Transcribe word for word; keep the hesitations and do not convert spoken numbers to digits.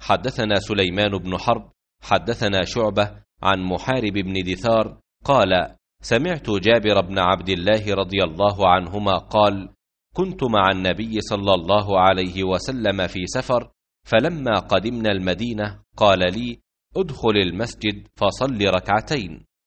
حدثنا سليمان بن حرب حدثنا شعبة عن محارب بن دثار قال: سمعت جابر بن عبد الله رضي الله عنهما قال: كنت مع النبي صلى الله عليه وسلم في سفر، فلما قدمنا المدينة قال لي: ادخل المسجد فصل ركعتين.